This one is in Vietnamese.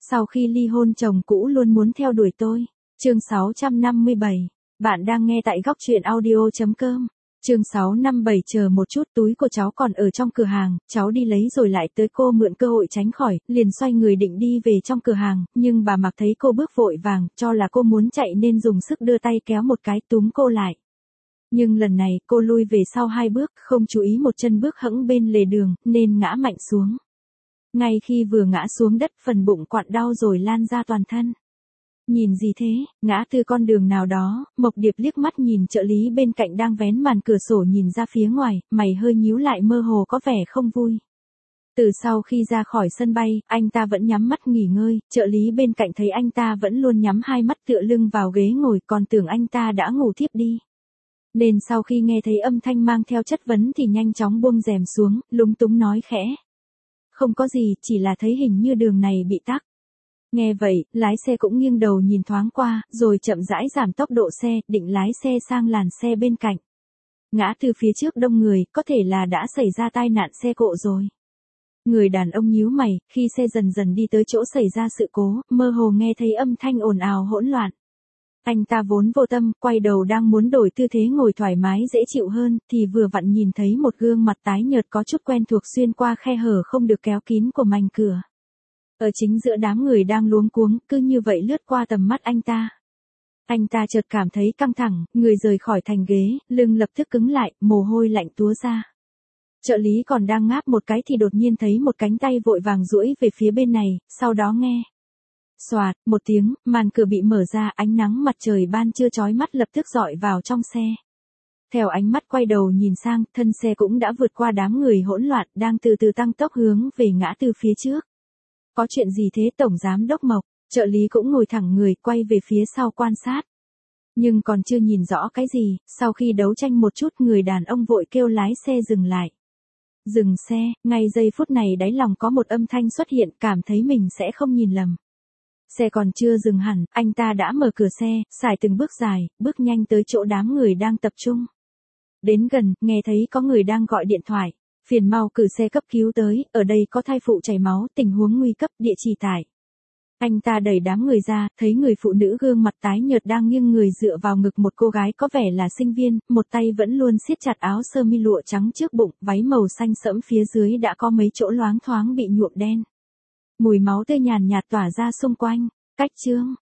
Sau khi ly hôn chồng cũ luôn muốn theo đuổi tôi. Chương 657. Bạn đang nghe tại góc truyện audio.com. Chương 657. Chờ một chút, túi của cháu còn ở trong cửa hàng, cháu đi lấy rồi lại tới. Cô mượn cơ hội tránh khỏi, liền xoay người định đi về trong cửa hàng, nhưng bà Mạc thấy cô bước vội vàng, cho là cô muốn chạy nên dùng sức đưa tay kéo một cái túm cô lại. Nhưng lần này cô lui về sau 2 bước, không chú ý một chân bước hẫng bên lề đường, nên ngã mạnh xuống. Ngay khi vừa ngã xuống đất, phần bụng quặn đau rồi lan ra toàn thân. Nhìn gì thế, ngã từ con đường nào đó. Mộc Điệp liếc mắt nhìn trợ lý bên cạnh đang vén màn cửa sổ nhìn ra phía ngoài, mày hơi nhíu lại mơ hồ có vẻ không vui. Từ sau khi ra khỏi sân bay, anh ta vẫn nhắm mắt nghỉ ngơi, trợ lý bên cạnh thấy anh ta vẫn luôn nhắm 2 mắt tựa lưng vào ghế ngồi, còn tưởng anh ta đã ngủ thiếp đi. Nên sau khi nghe thấy âm thanh mang theo chất vấn thì nhanh chóng buông rèm xuống, lúng túng nói khẽ. Không có gì, chỉ là thấy hình như đường này bị tắc. Nghe vậy, lái xe cũng nghiêng đầu nhìn thoáng qua, rồi chậm rãi giảm tốc độ xe, định lái xe sang làn xe bên cạnh. Ngã từ phía trước đông người, có thể là đã xảy ra tai nạn xe cộ rồi. Người đàn ông nhíu mày, khi xe dần dần đi tới chỗ xảy ra sự cố, mơ hồ nghe thấy âm thanh ồn ào hỗn loạn. Anh ta vốn vô tâm, quay đầu đang muốn đổi tư thế ngồi thoải mái dễ chịu hơn, thì vừa vặn nhìn thấy một gương mặt tái nhợt có chút quen thuộc xuyên qua khe hở không được kéo kín của mảnh cửa. Ở chính giữa đám người đang luống cuống, cứ như vậy lướt qua tầm mắt anh ta. Anh ta chợt cảm thấy căng thẳng, người rời khỏi thành ghế, lưng lập tức cứng lại, mồ hôi lạnh túa ra. Trợ lý còn đang ngáp một cái thì đột nhiên thấy một cánh tay vội vàng duỗi về phía bên này, sau đó nghe. Xoạt, một tiếng, màn cửa bị mở ra, ánh nắng mặt trời ban trưa chói mắt lập tức rọi vào trong xe. Theo ánh mắt quay đầu nhìn sang, thân xe cũng đã vượt qua đám người hỗn loạn, đang từ từ tăng tốc hướng về ngã tư phía trước. Có chuyện gì thế Tổng Giám Đốc Mộc? Trợ lý cũng ngồi thẳng người, quay về phía sau quan sát. Nhưng còn chưa nhìn rõ cái gì, sau khi đấu tranh một chút người đàn ông vội kêu lái xe dừng lại. Dừng xe, ngay giây phút này đáy lòng có một âm thanh xuất hiện, cảm thấy mình sẽ không nhìn lầm. Xe còn chưa dừng hẳn, anh ta đã mở cửa xe, xài từng bước dài, bước nhanh tới chỗ đám người đang tập trung. Đến gần, nghe thấy có người đang gọi điện thoại. Phiền mau cử xe cấp cứu tới, ở đây có thai phụ chảy máu, tình huống nguy cấp, địa chỉ tại. Anh ta đẩy đám người ra, thấy người phụ nữ gương mặt tái nhợt đang nghiêng người dựa vào ngực một cô gái có vẻ là sinh viên, một tay vẫn luôn siết chặt áo sơ mi lụa trắng trước bụng, váy màu xanh sẫm phía dưới đã có mấy chỗ loáng thoáng bị nhuộm đen. Mùi máu tươi nhàn nhạt tỏa ra xung quanh. Cách chương.